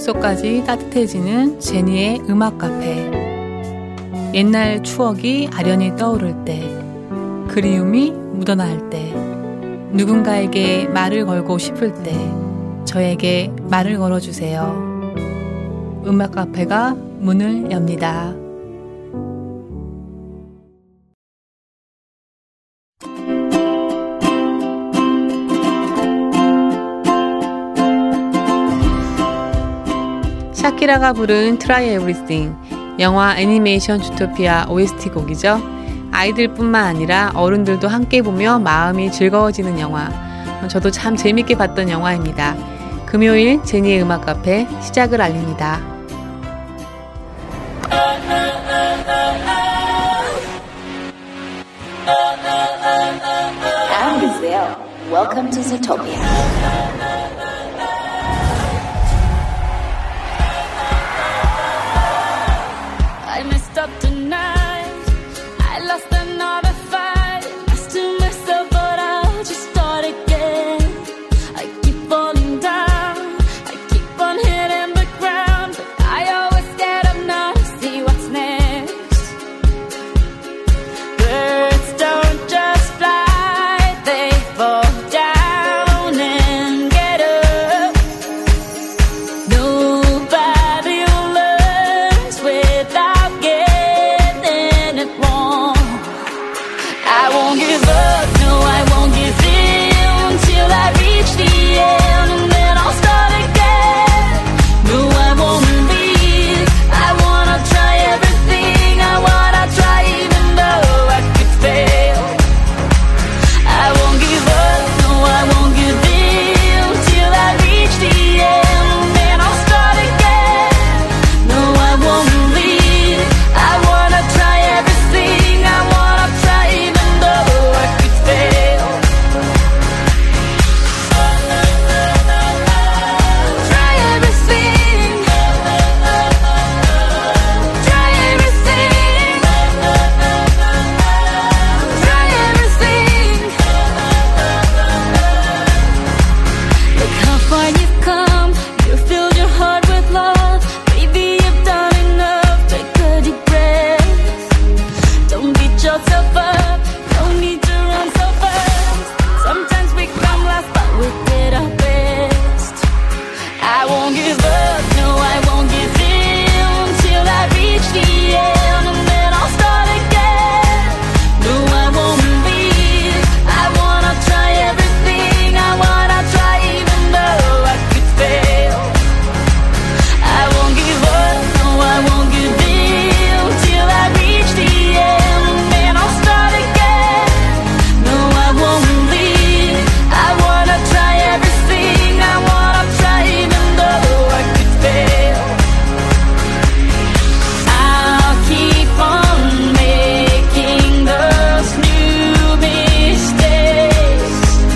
마음속까지 따뜻해지는 제니의 음악 카페. 옛날 추억이 아련히 떠오를 때, 그리움이 묻어나올 때, 누군가에게 말을 걸고 싶을 때 저에게 말을 걸어주세요. 음악 카페가 문을 엽니다. 샤키라가 부른 Try Everything, 영화 애니메이션 주토피아 OST 곡이죠. 아이들뿐만 아니라 어른들도 함께 보며 마음이 즐거워지는 영화. 저도 참 재밌게 봤던 영화입니다. 금요일 제니의 음악 카페 시작을 알립니다. I'm Gazelle. Welcome to Zootopia. I messed up tonight. I lost another fight. Lost to myself, but I'll just start again. I keep falling down. I keep on hitting the ground, but I always get up now to see what's next. Birds don't just fly, they fall down and get up. Nobody learns without getting it wrong. I won't give up, no I won't give in till I reach the end, and then I'll start again. No I won't leave, I wanna try everything, I wanna try even though I could fail. I won't give up, no I won't give in till I reach the end, and then I'll start again. No I won't leave, I wanna try everything, I wanna try even though I could fail. Try everything, try everything, try everything. Look how far you've come, you filled your heart with love. Baby, you've done enough, take a deep breath. Don't beat yourself up, no need to run so fast. Sometimes we come last, but we did our best. I won't give up, no I won't give in till I reach the end, and then I'll start again. No I won't leave, I wanna try everything, I wanna try even though I could fail. I won't give up, no I won't give in till I reach the end, and then I'll start again. No I won't leave, I wanna try everything, I wanna try even though I could fail. I'll keep on making those new mistakes.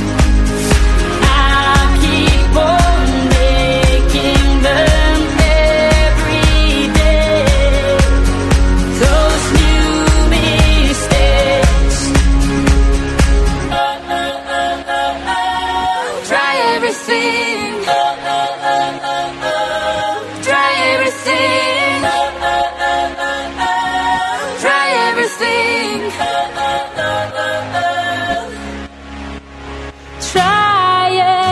I'll keep on making them every day. Those new mistakes. Try everything. Try everything. Try everything. Try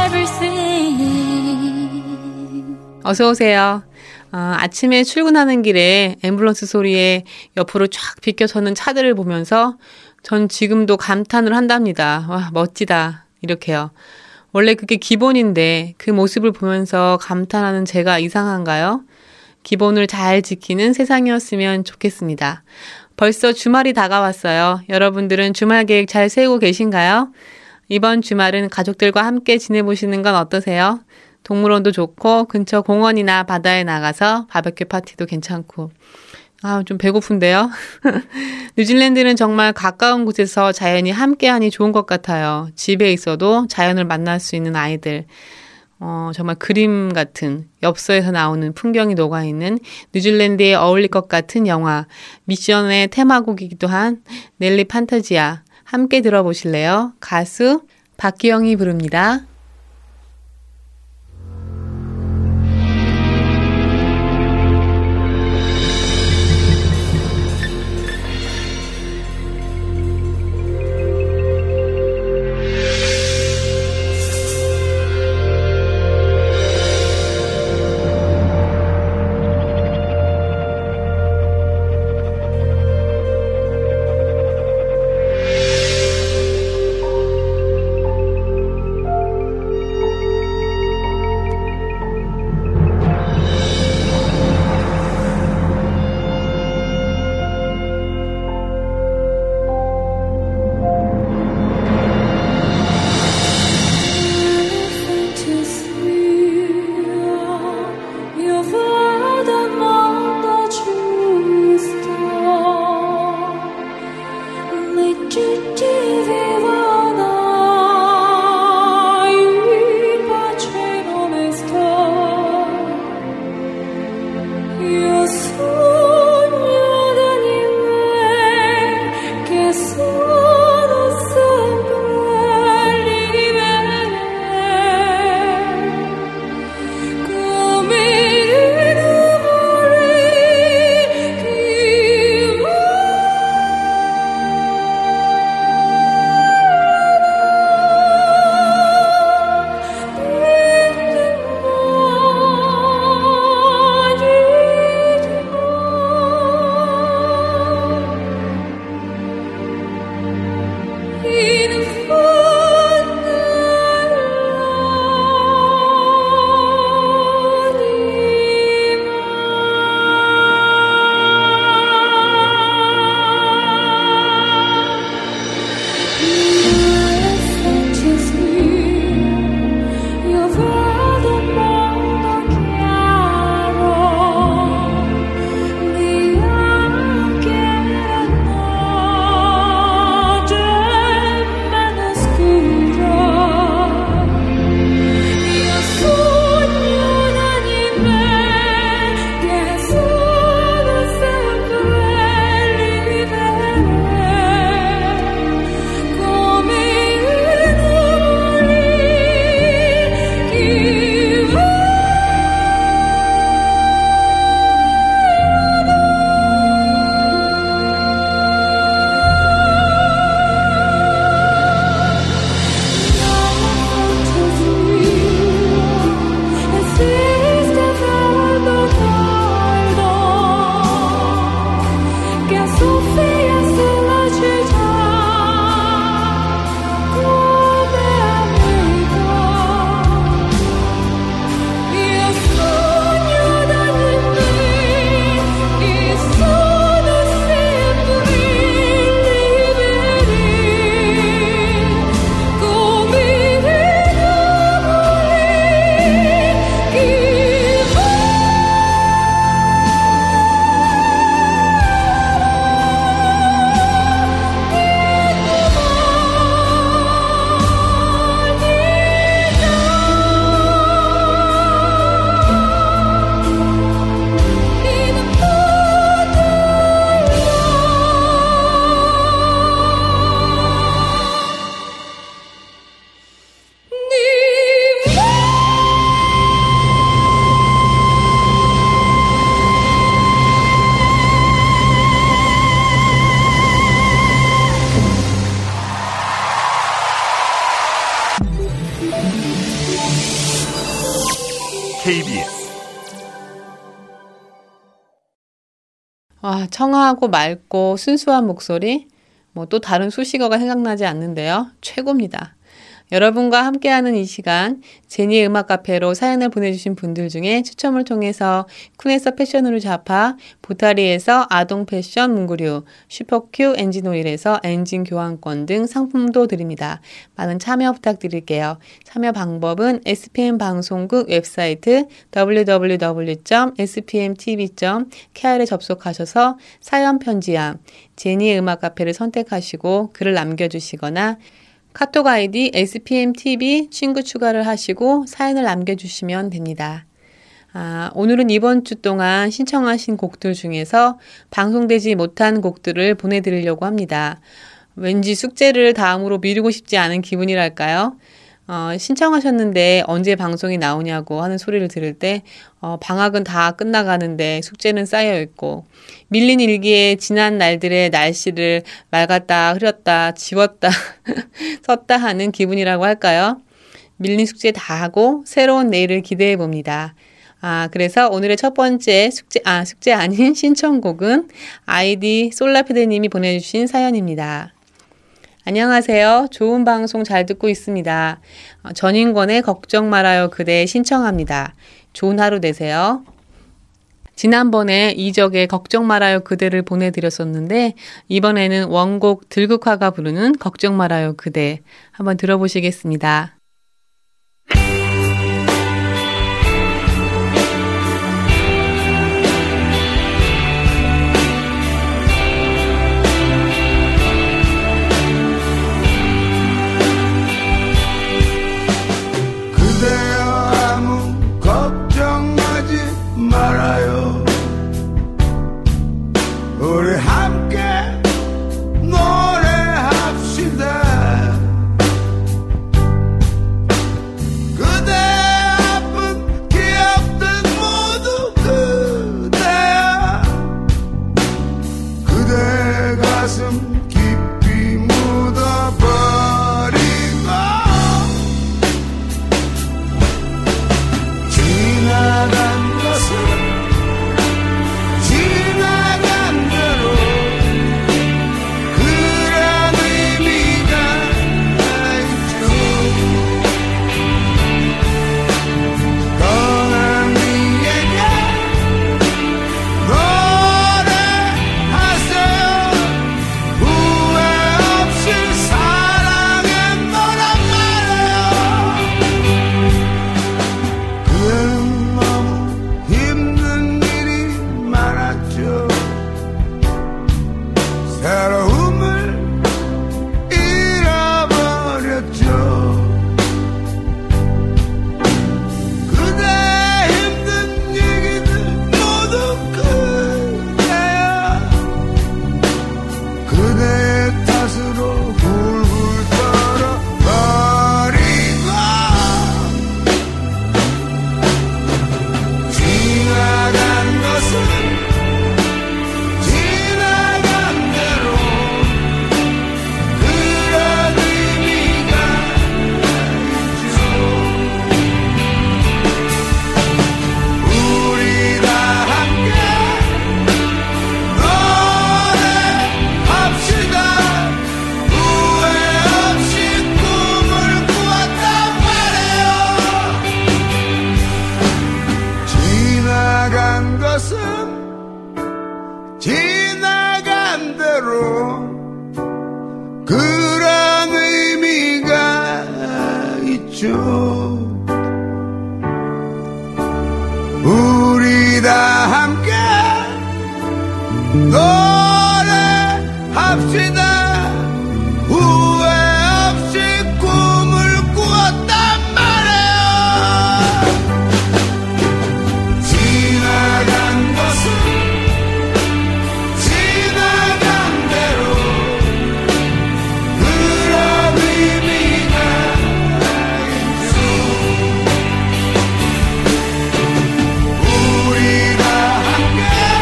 everything. 어서 오세요. 아침에 출근하는 길에 앰뷸런스 소리에 옆으로 쫙 비껴서는 차들을 보면서 전 지금도 감탄을 한답니다. 와, 멋지다. 이렇게요. 원래 그게 기본인데 그 모습을 보면서 감탄하는 제가 이상한가요? 기본을 잘 지키는 세상이었으면 좋겠습니다. 벌써 주말이 다가왔어요. 여러분들은 주말 계획 잘 세우고 계신가요? 이번 주말은 가족들과 함께 지내보시는 건 어떠세요? 동물원도 좋고 근처 공원이나 바다에 나가서 바베큐 파티도 괜찮고. 좀 배고픈데요. 뉴질랜드는 정말 가까운 곳에서 자연이 함께하니 좋은 것 같아요. 집에 있어도 자연을 만날 수 있는 아이들. 정말 그림 같은 엽서에서 나오는 풍경이 녹아있는 뉴질랜드에 어울릴 것 같은 영화. 미션의 테마곡이기도 한 넬리 판타지아. 함께 들어보실래요? 가수 박기영이 부릅니다. 와, 청아하고 맑고 순수한 목소리, 뭐 또 다른 수식어가 생각나지 않는데요. 최고입니다. 여러분과 함께하는 이 시간, 제니의 음악 카페로 사연을 보내주신 분들 중에 추첨을 통해서 쿤에서 패션으로 잡아, 보타리에서 아동 패션 문구류, 슈퍼큐 엔진오일에서 엔진 교환권 등 상품도 드립니다. 많은 참여 부탁드릴게요. 참여 방법은 SPM 방송국 웹사이트 www.spmtv.kr에 접속하셔서 사연 편지함, 제니의 음악 카페를 선택하시고 글을 남겨주시거나 카톡 아이디 SPMTV 친구 추가를 하시고 사연을 남겨주시면 됩니다. 오늘은 이번 주 동안 신청하신 곡들 중에서 방송되지 못한 곡들을 보내드리려고 합니다. 왠지 숙제를 다음으로 미루고 싶지 않은 기분이랄까요? 신청하셨는데 언제 방송이 나오냐고 하는 소리를 들을 때 방학은 다 끝나가는데 숙제는 쌓여있고 밀린 일기에 지난 날들의 날씨를 맑았다 흐렸다 지웠다 썼다 하는 기분이라고 할까요? 밀린 숙제 다 하고 새로운 내일을 기대해 봅니다. 그래서 오늘의 첫 번째 숙제 아닌 신청곡은 아이디 솔라피드님이 보내주신 사연입니다. 안녕하세요. 좋은 방송 잘 듣고 있습니다. 전인권의 걱정 말아요 그대 신청합니다. 좋은 하루 되세요. 지난번에 이적의 걱정 말아요 그대를 보내드렸었는데 이번에는 원곡 들국화가 부르는 걱정 말아요 그대 한번 들어보시겠습니다. 우리 함께 노래합시다. 그대 아픈 기억들 모두 그대야. 그대 가슴 깊이 묻어버리고 지나간 것은 지나간 대로 그런 의미가 있죠. 우리 다 함께 노래합시다. 후회 없이 꿈을 꾸었단 말이에요. 지나간 것은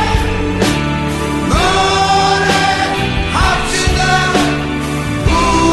후회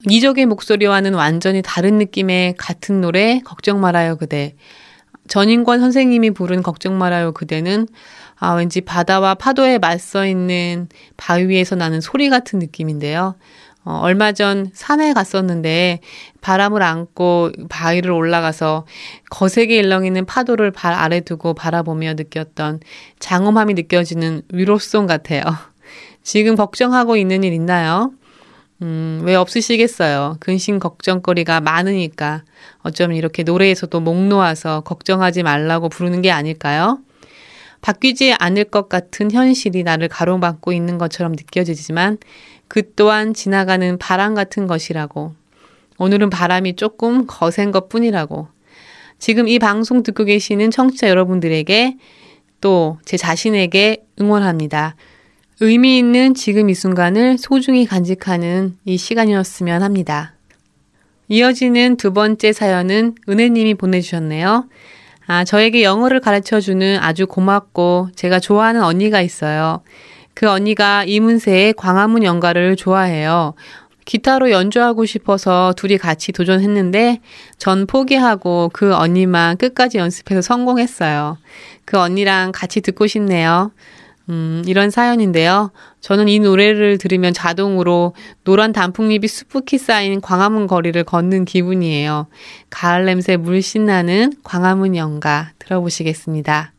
이적의 목소리와는 완전히 다른 느낌의 같은 노래 걱정 말아요 그대. 전인권 선생님이 부른 걱정 말아요 그대는 왠지 바다와 파도에 맞서 있는 바위에서 나는 소리 같은 느낌인데요. 얼마 전 산에 갔었는데 바람을 안고 바위를 올라가서 거세게 일렁이는 파도를 발 아래 두고 바라보며 느꼈던 장엄함이 느껴지는 위로송 같아요. 지금 걱정하고 있는 일 있나요? 왜 없으시겠어요? 근심 걱정거리가 많으니까 어쩌면 이렇게 노래에서도 목 놓아서 걱정하지 말라고 부르는 게 아닐까요? 바뀌지 않을 것 같은 현실이 나를 가로막고 있는 것처럼 느껴지지만 그 또한 지나가는 바람 같은 것이라고. 오늘은 바람이 조금 거센 것뿐이라고. 지금 이 방송 듣고 계시는 청취자 여러분들에게 또 제 자신에게 응원합니다. 의미 있는 지금 이 순간을 소중히 간직하는 이 시간이었으면 합니다. 이어지는 두 번째 사연은 은혜님이 보내주셨네요. 저에게 영어를 가르쳐주는 아주 고맙고 제가 좋아하는 언니가 있어요. 그 언니가 이문세의 광화문 연가를 좋아해요. 기타로 연주하고 싶어서 둘이 같이 도전했는데 전 포기하고 그 언니만 끝까지 연습해서 성공했어요. 그 언니랑 같이 듣고 싶네요. 이런 사연인데요. 저는 이 노래를 들으면 자동으로 노란 단풍잎이 수북히 쌓인 광화문 거리를 걷는 기분이에요. 가을 냄새 물씬 나는 광화문 연가 들어보시겠습니다.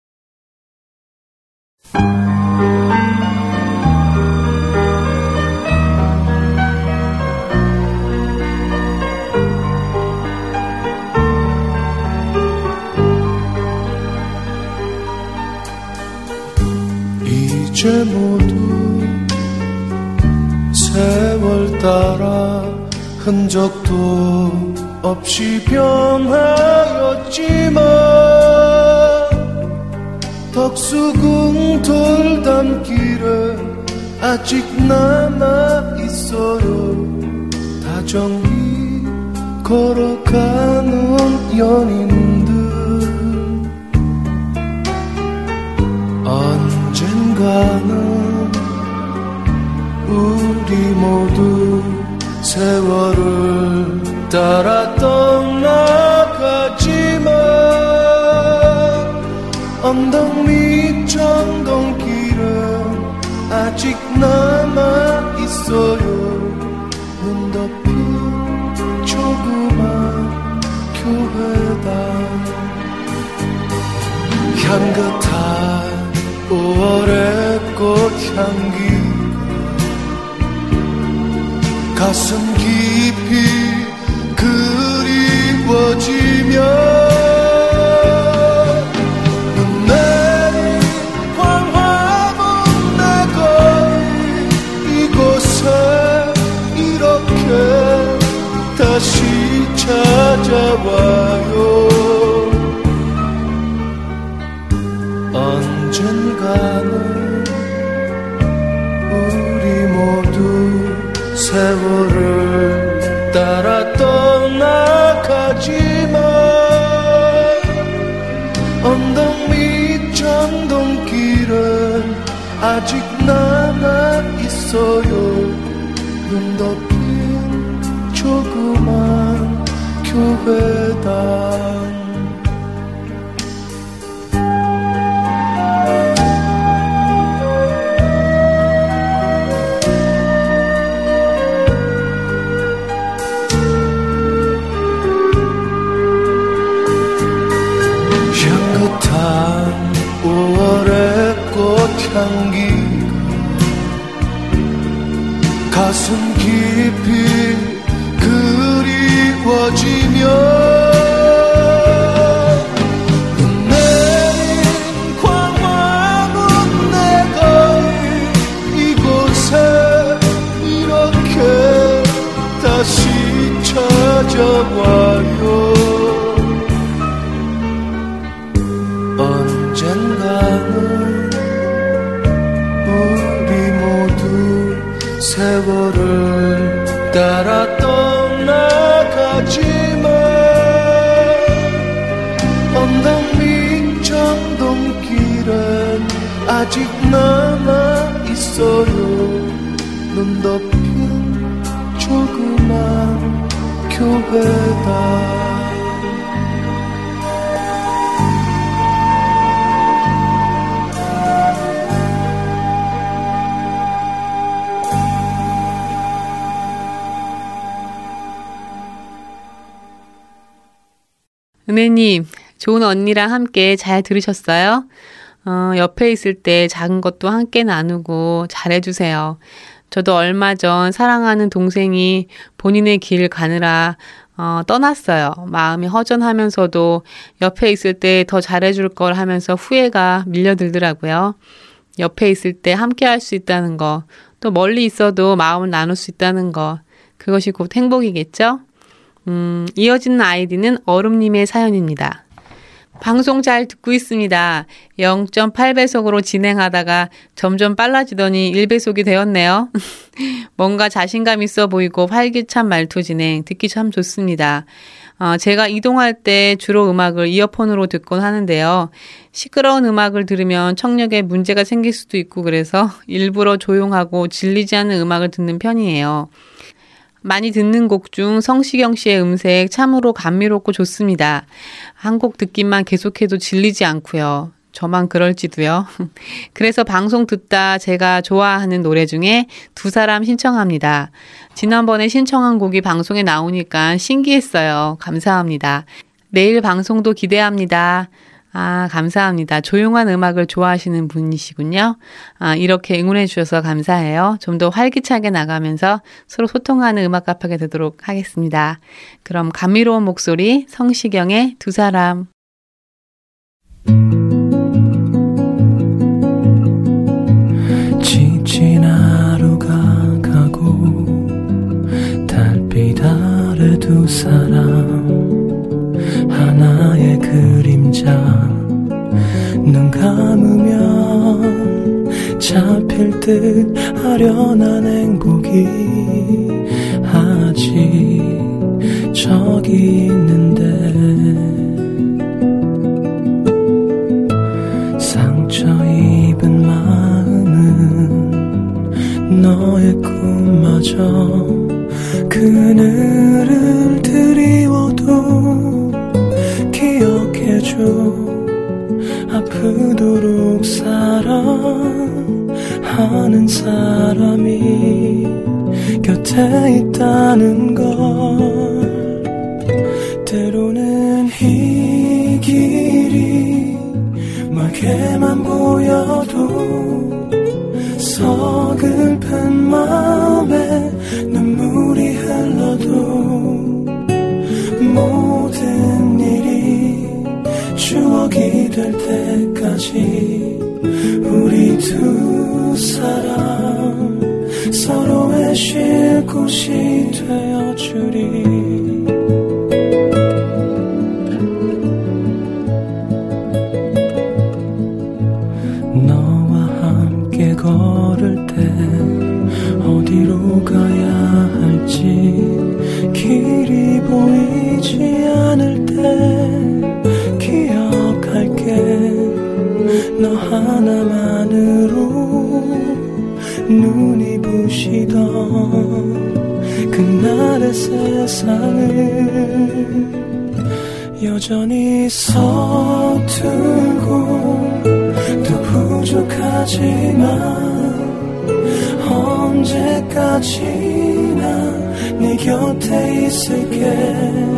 이제 모두 세월 따라 흔적도 없이 변하였지만 덕수궁 돌담길에 아직 남아있어요. 다정히 걸어가는 연인들 언젠가는 우리 모두 세월을 따라 떠나가지만 언덕 밑 전동길은 아직 남아있어요. 눈 덮인 조그만 교회당 향긋한 5월의 꽃향기 가슴 깊이 그리워지며 눈 내린 광화문 내 거리 이곳에 이렇게 다시 찾아와요. 언젠가는 우리 모두 세월을 따라 떠나가지만 언덕 밑 전동길은 아직 남아있어요. 눈 덮인 조그만 교회당 향긋한 5월의 꽃향기가 가슴 깊이 그리워지며 눈 내린 광화문 내 거리 이곳에 이렇게 다시 찾아와요. 언젠가는 우리 모두 세월을 따라 떠나가지만 언덕 밑 전동길은 아직 남아있어요. 눈 덮인 조그만 교회다. 은혜님, 좋은 언니랑 함께 잘 들으셨어요? 옆에 있을 때 작은 것도 함께 나누고 잘해주세요. 저도 얼마 전 사랑하는 동생이 본인의 길 가느라 떠났어요. 마음이 허전하면서도 옆에 있을 때 더 잘해줄 걸 하면서 후회가 밀려들더라고요. 옆에 있을 때 함께 할 수 있다는 거, 또 멀리 있어도 마음을 나눌 수 있다는 거, 그것이 곧 행복이겠죠? 이어지는 아이디는 얼음님의 사연입니다. 방송 잘 듣고 있습니다. 0.8배속으로 진행하다가 점점 빨라지더니 1배속이 되었네요. 뭔가 자신감 있어 보이고 활기찬 말투 진행 듣기 참 좋습니다. 제가 이동할 때 주로 음악을 이어폰으로 듣곤 하는데요. 시끄러운 음악을 들으면 청력에 문제가 생길 수도 있고 그래서 일부러 조용하고 질리지 않는 음악을 듣는 편이에요. 많이 듣는 곡 중 성시경 씨의 음색 참으로 감미롭고 좋습니다. 한 곡 듣기만 계속해도 질리지 않고요. 저만 그럴지도요. 그래서 방송 듣다 제가 좋아하는 노래 중에 두 사람 신청합니다. 지난번에 신청한 곡이 방송에 나오니까 신기했어요. 감사합니다. 내일 방송도 기대합니다. 감사합니다. 조용한 음악을 좋아하시는 분이시군요. 이렇게 응원해 주셔서 감사해요. 좀 더 활기차게 나가면서 서로 소통하는 음악 카페가 되도록 하겠습니다. 그럼 감미로운 목소리 성시경의 두 사람. 지친 하루가 가고 달빛 아래 두 사람 하나의 그림자 눈 감으면 잡힐 듯 아련한 행복이 아직 저기 있는데 상처 입은 마음은 너의 꿈마저 그늘을 드리워도 기억해줘 아프도록 사랑하는 사람이 곁에 있다는 걸 때로는 이 길이 멀게만 보여도 서글픈 마음에 눈물이 흘러도 모든 일이 추억이 될 때까지 우리 두 사람 서로의 쉴 곳이 되어주리. 너와 함께 걸을 때 어디로 가야 할지 길이 보이지 않을 때 기억할게. 너 하나만으로 눈이 부시던 그날의 세상을 여전히 서툴고 또 부족하지만 언제까지나 네 곁에 있을게.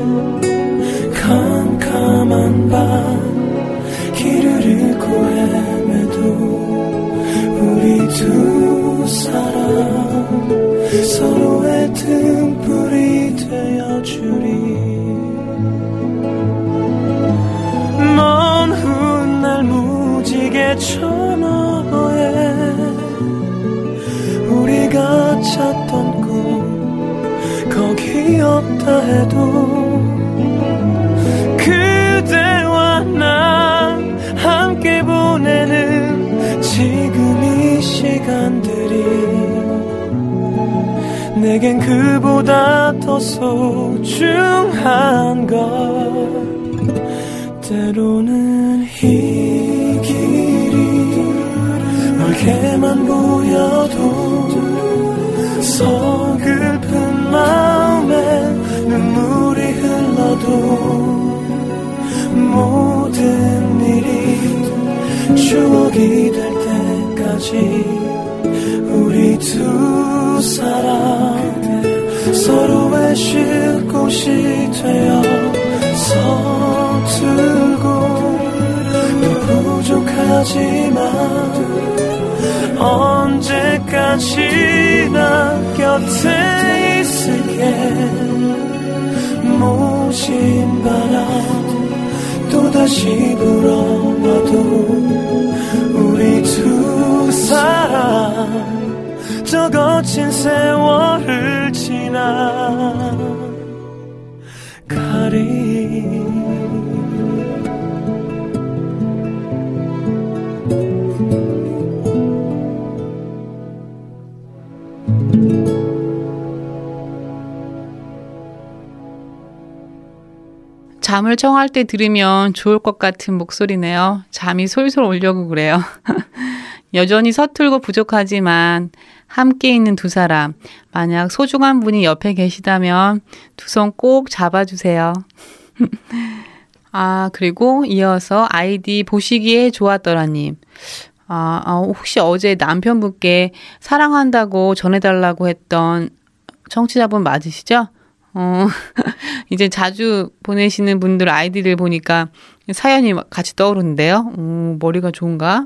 캄캄한 밤 길을 잃고 헤매도 우리 두 사람 서로의 등불이 되어주리. 먼 훗날 무지개 저 너머에 우리가 찾던 꿈 거기 없다 해도 그대와 나 함께 보내는 지금 이 시간들이 내겐 그보다 더 소중한 걸. 때로는 이 길이 멀게만 보여도 서글픈 마음 잊어도 모든 일이 추억이 될 때까지 우리 두 사람 서로의 쉴 곳이 되어 서툴고 또 부족하지만 언제까지나 곁에 있을게. 모진 바람 또다시 불어와도 우리 두 사람 저 거친 세월을 지나가리. 잠을 청할 때 들으면 좋을 것 같은 목소리네요. 잠이 솔솔 오려고 그래요. 여전히 서툴고 부족하지만 함께 있는 두 사람, 만약 소중한 분이 옆에 계시다면 두 손 꼭 잡아주세요. 아, 그리고 이어서 아이디 보시기에 좋았더라님. 혹시 어제 남편분께 사랑한다고 전해달라고 했던 청취자분 맞으시죠? 이제 자주 보내시는 분들 아이디를 보니까 사연이 같이 떠오르는데요. 머리가 좋은가?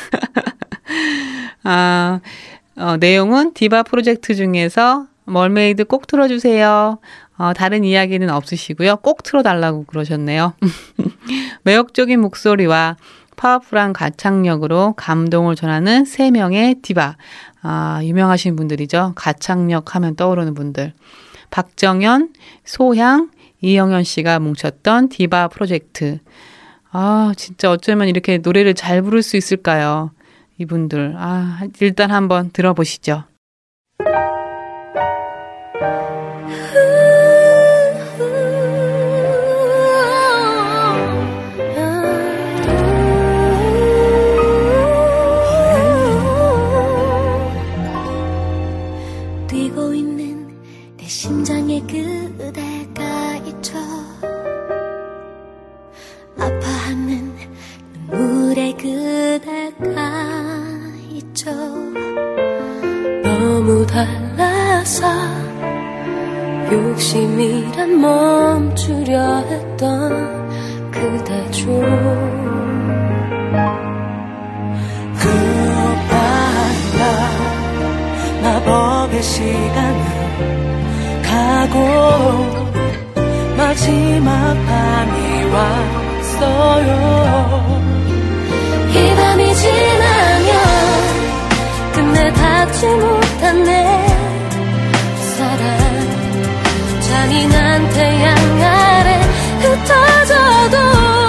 내용은 디바 프로젝트 중에서 멀메이드 꼭 틀어주세요. 다른 이야기는 없으시고요. 꼭 틀어달라고 그러셨네요. 매력적인 목소리와 파워풀한 가창력으로 감동을 전하는 3명의 디바. 유명하신 분들이죠. 가창력 하면 떠오르는 분들. 박정현, 소향, 이영현 씨가 뭉쳤던 디바 프로젝트. 진짜 어쩌면 이렇게 노래를 잘 부를 수 있을까요? 이분들. 일단 한번 들어보시죠. 뛰고 있는 내 심장에 그대가 있죠. 아파하는 눈물에 그대가 있죠. 너무 달라서 욕심이란 멈추려 했던 그대죠. Goodbye 마법의 시간은 가고 마지막 밤이 왔어요. 이 밤이 지나면 끝내 닿지 못한 내 사랑 잔인한 태양 아래 흩어져도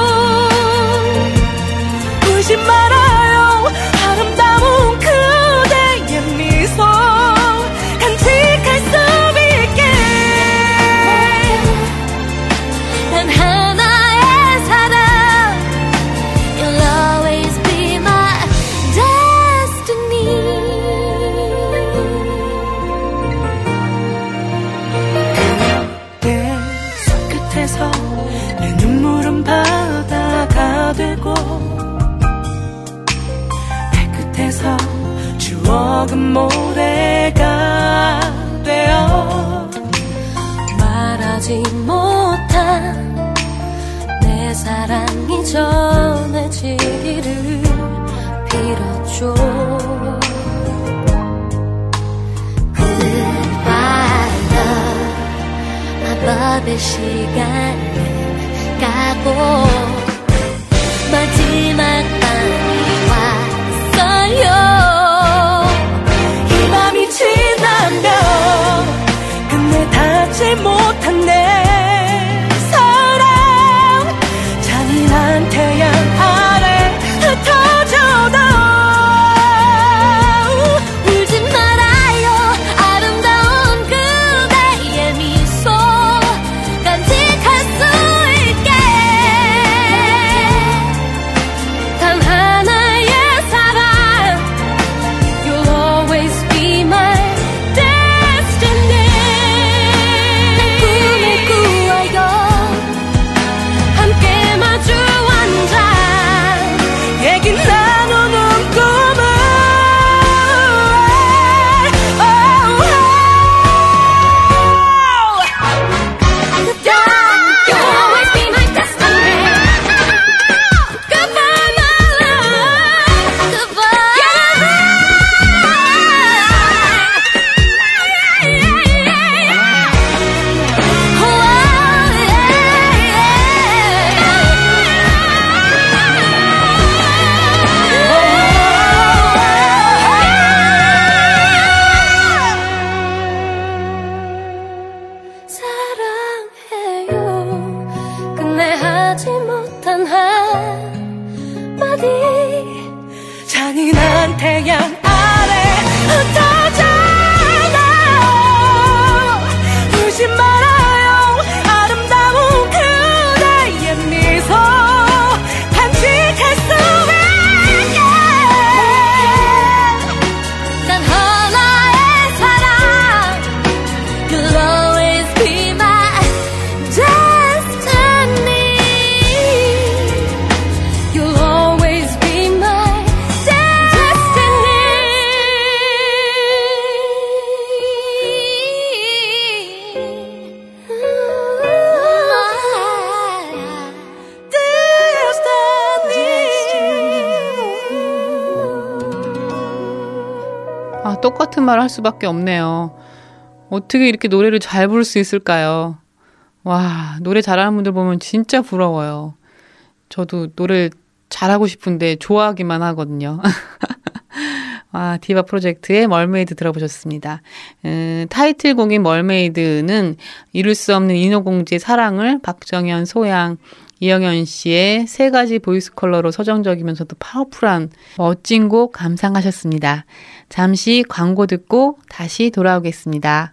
울지 말아요. 아름다운 그대의 미소 간직할 수 있게. 단 하나의 사랑 You'll always be my destiny. 그대 손끝에서 내 눈물은 바다가 되고 발끝에서 추억은 모래가 되어 말하지 못한 내 사랑이 전해지기를 빌었죠. Goodbye love 마법의 시간을 가고 마지막 밤이 왔어요. 이 밤이 지나면 끝내 닿지 못한 내 사랑 잔인한 태양 아래 흩어져도 울지 말아요. 아름다운 그대의 미소 간직할 수 있게. 단 한마디 잔인한 태양 아래 흩어져나 울지 말아요 아름다운 그대의 미소 간직할 수 있게 단 하나의 사랑 You'll always be my destiny You'll always be my 아, 똑같은 말을 할 수밖에 없네요. 어떻게 이렇게 노래를 잘 부를 수 있을까요? 와, 노래 잘하는 분들 보면 진짜 부러워요. 저도 노래 잘하고 싶은데 좋아하기만 하거든요. 와, 디바 프로젝트의 멀메이드 들어보셨습니다. 타이틀곡인 멀메이드는 이룰 수 없는 인어공주의 사랑을 박정현, 소양, 이영현 씨의 세 가지 보이스 컬러로 서정적이면서도 파워풀한 멋진 곡 감상하셨습니다. 잠시 광고 듣고 다시 돌아오겠습니다.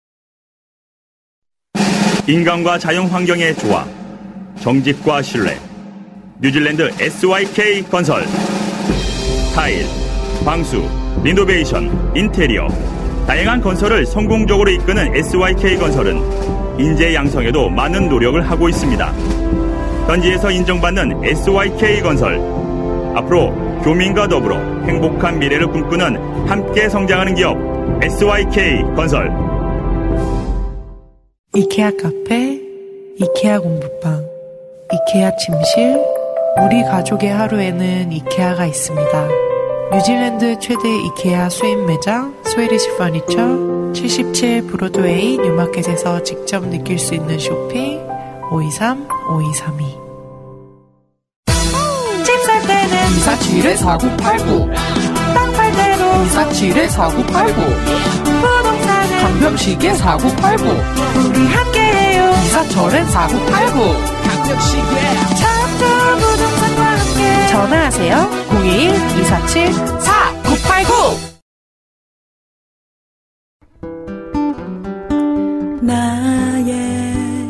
인간과 자연환경의 조화, 정직과 신뢰, 뉴질랜드 SYK 건설. 타일, 방수, 리노베이션, 인테리어, 다양한 건설을 성공적으로 이끄는 SYK 건설은 인재 양성에도 많은 노력을 하고 있습니다. 현지에서 인정받는 SYK 건설. 앞으로 교민과 더불어 행복한 미래를 꿈꾸는 함께 성장하는 기업 SYK 건설. 이케아 카페, 이케아 공부방, 이케아 침실, 우리 가족의 하루에는 이케아가 있습니다. 뉴질랜드 최대 이케아 수입 매장 스웨디시 퍼니처 77 브로드웨이 뉴마켓에서 직접 느낄 수 있는 쇼핑 523-5232. 집 살 때는 247-4989 땅 팔 때도 247-4989 부동산은 강병식의 4989 우리 함께해요. 이사철엔 4989 강병식의 참 좋은 부동산과 함께 전화하세요. 02-247-4989 나의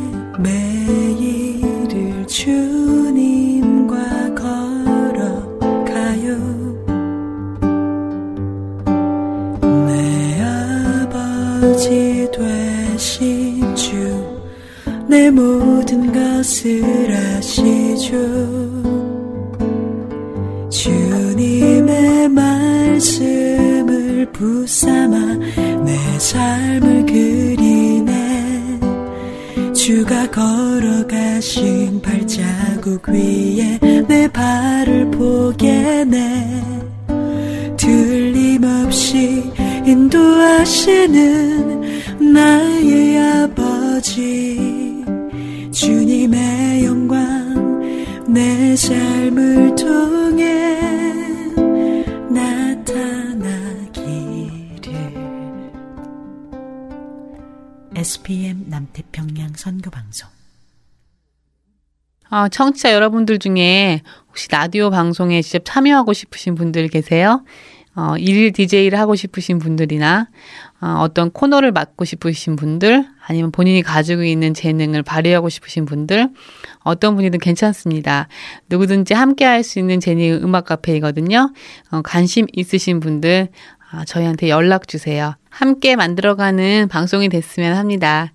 매일을 주님과 걸어가요. 내 아버지 되신 주 내 모든 것을 아시죠. 주님의 말씀을 붙삼아 내 삶을 그리네. 주가 걸어가신 발자국 위에 내 발을 포개네. 틀림없이 인도하시는 나의 아버지. 주님의 영광 내 삶을 통해 나타나기를. SPM 남태평양 선교방송. 청취자 여러분들 중에 혹시 라디오 방송에 직접 참여하고 싶으신 분들 계세요? 일일 DJ를 하고 싶으신 분들이나 어떤 코너를 맡고 싶으신 분들, 아니면 본인이 가지고 있는 재능을 발휘하고 싶으신 분들, 어떤 분이든 괜찮습니다. 누구든지 함께 할 수 있는 제니 음악 카페이거든요. 관심 있으신 분들 저희한테 연락 주세요. 함께 만들어가는 방송이 됐으면 합니다.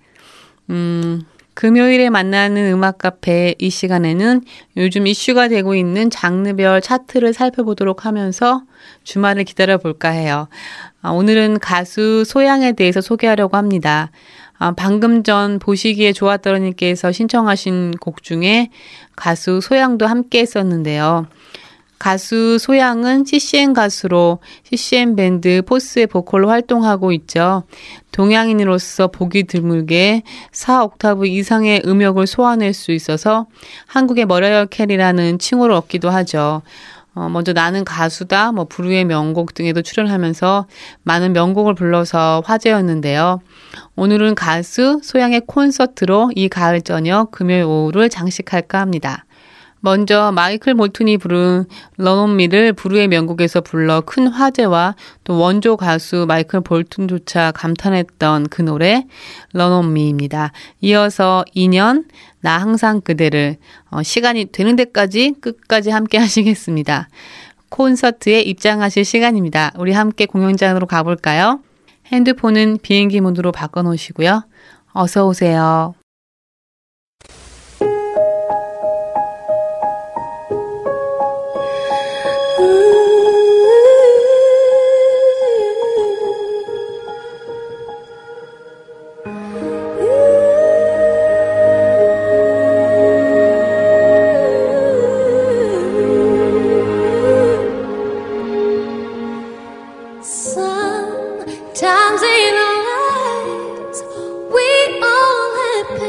금요일에 만나는 음악 카페 이 시간에는 요즘 이슈가 되고 있는 장르별 차트를 살펴보도록 하면서 주말을 기다려 볼까 해요. 오늘은 가수 소양에 대해서 소개하려고 합니다. 방금 전 보시기에 좋았더니께서 신청하신 곡 중에 가수 소양도 함께 했었는데요. 가수 소양은 CCM 가수로 CCM 밴드 포스의 보컬로 활동하고 있죠. 동양인으로서 보기 드물게 4옥타브 이상의 음역을 소화낼 수 있어서 한국의 머라이어 캐리라는 칭호를 얻기도 하죠. 먼저 나는 가수다, 부르의 명곡 등에도 출연하면서 많은 명곡을 불러서 화제였는데요. 오늘은 가수 소양의 콘서트로 이 가을 저녁 금요일 오후를 장식할까 합니다. 먼저 마이클 볼튼이 부른 Run on Me를 불후의 명곡에서 불러 큰 화제와 또 원조 가수 마이클 볼튼조차 감탄했던 그 노래 Run on Me입니다. 이어서 2년 나 항상 그대를 시간이 되는 데까지 끝까지 함께 하시겠습니다. 콘서트에 입장하실 시간입니다. 우리 함께 공연장으로 가볼까요? 핸드폰은 비행기 모드로 바꿔놓으시고요. 어서 오세요. Sometimes in our lives we all have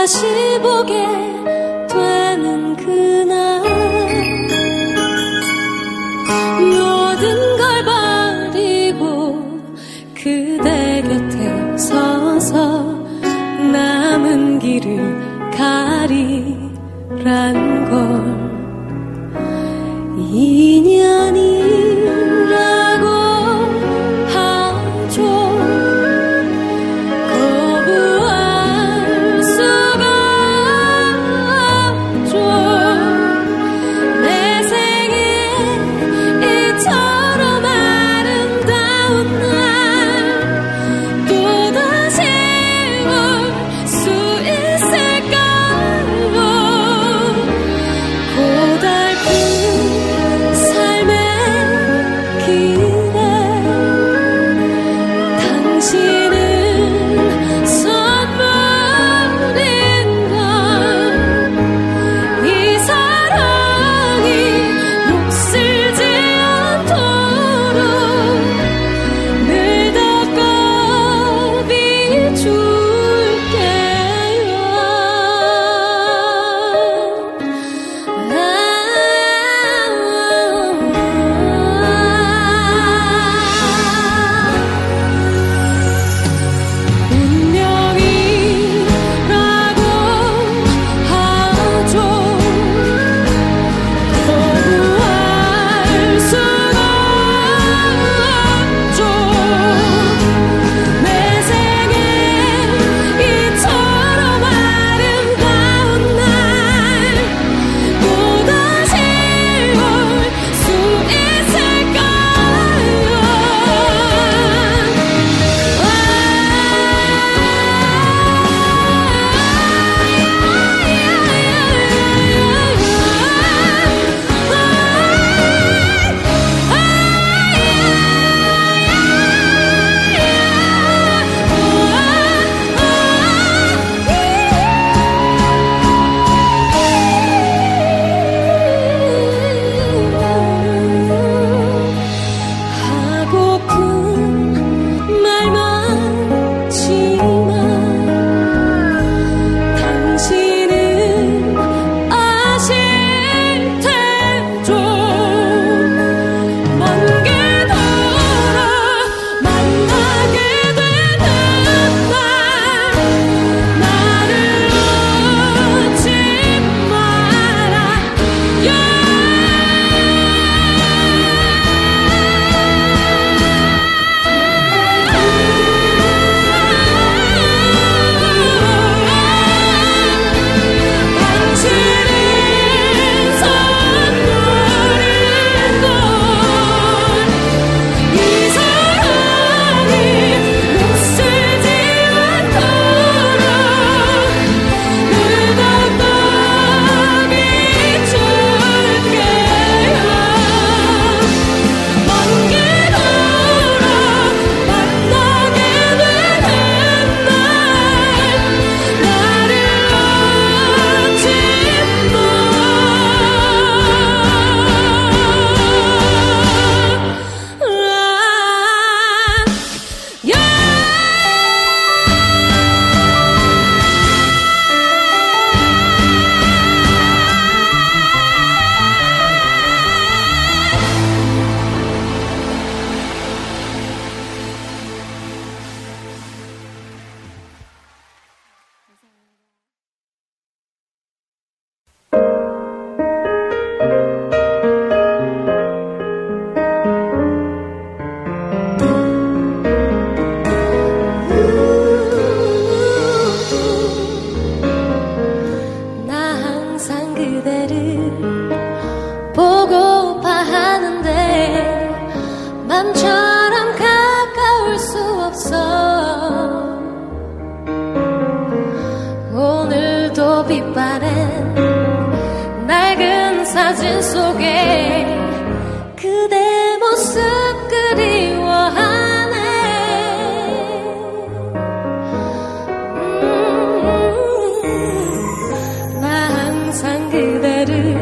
다시 보게 되는 그날 모든 걸 버리고 그대 곁에 서서 남은 길을 가리란 걸 인연이라고 하죠. 거부할 수가 없죠. 내 생에 이처럼 아름다운 날 또다시 올 수 있을까요? 고달픈 삶의 길에 당신은 선물인 걸 이 사랑이 녹슬지 않도록 늘 덮어 비출게요. 운명이라고 하죠. 거부할 수가 없죠. 내 생에 이처럼 아름다운 날 또다시 올 수 하고픈 말 많지만 당신은 아실 테죠. 먼 길 돌아 만나게 되는 날 나를 놓지 말아요. 당신은 선물인 걸 이 사랑이 녹슬지 않도록 늘 덮어 비출게요. 먼 길 돌아 만나게 되는 날 나를 놓지 나 항상 그대를 보고파 하는데 맘처럼 가까울 수 없어. 오늘도 빛바랜 낡은 사진 속에 그대 모습 그리워하네. 나 항상 그대를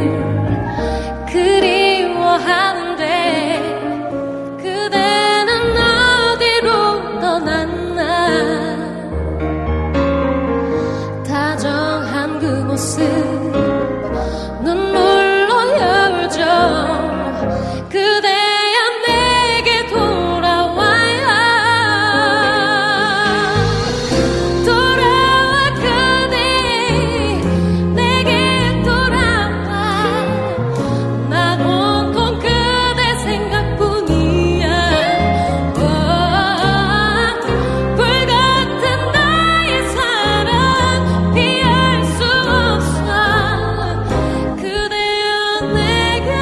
그리워하는데 그대는 어디로 떠났나. 다정한 그 모습 눈물로 열죠. 그대야 내게 돌아와요. 돌아와 그대 내게 돌아와. 난 온통 그대 생각뿐이야. 불같은 나의 사랑 피할 수 없어. 그대여 내게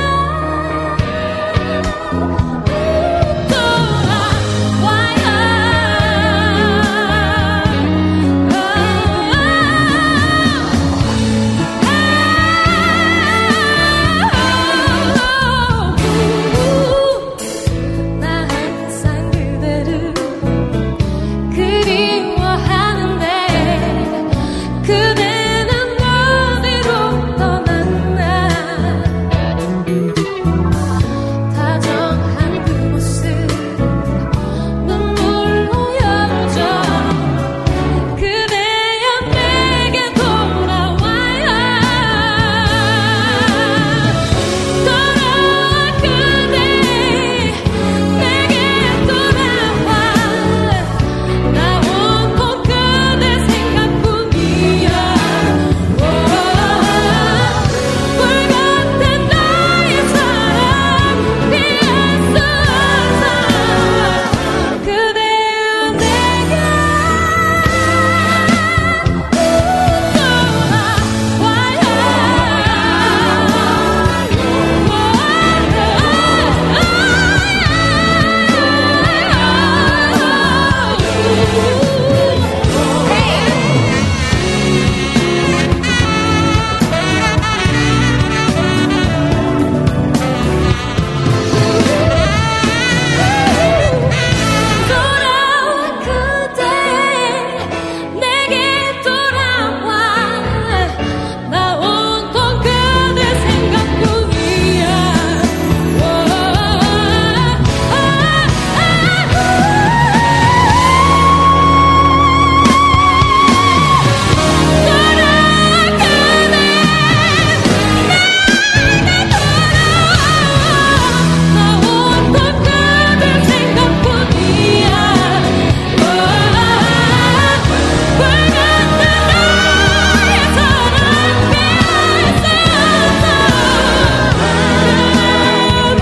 나 항상 그대를 그리워하는데 그대는 어디로 떠났나. 다정한 그 모습 눈물로 열죠. 그대여 내게 돌아와요. 돌아와 그대 내게 돌아와. 나 온통 그대 생각뿐이야. 불같은 나의 사랑 피할 수 없어. 그대여 내게 돌아와 그대 내게 돌아와. 나 온통 그대 생각뿐이야. 나 온통 그대 생각뿐이야. 불같은 나의 사랑 피할 수 없어.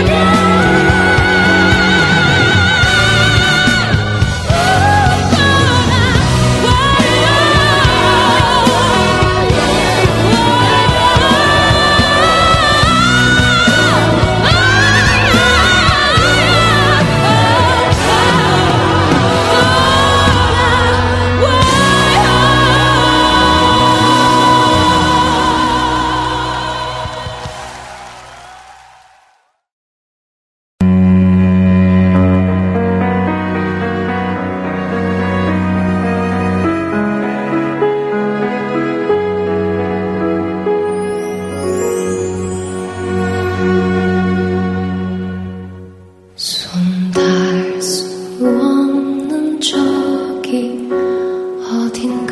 손 닿을 수 없는 저기 어딘가.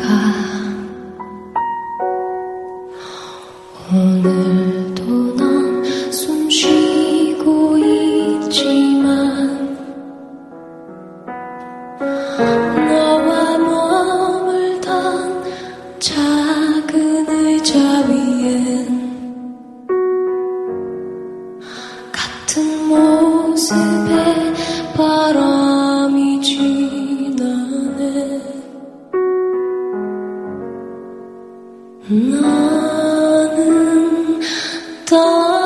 오늘도 넌 숨 쉬고 있지만 너와 머물던 작은 의자 위엔 같은 모습에 바람이 지나네. 나는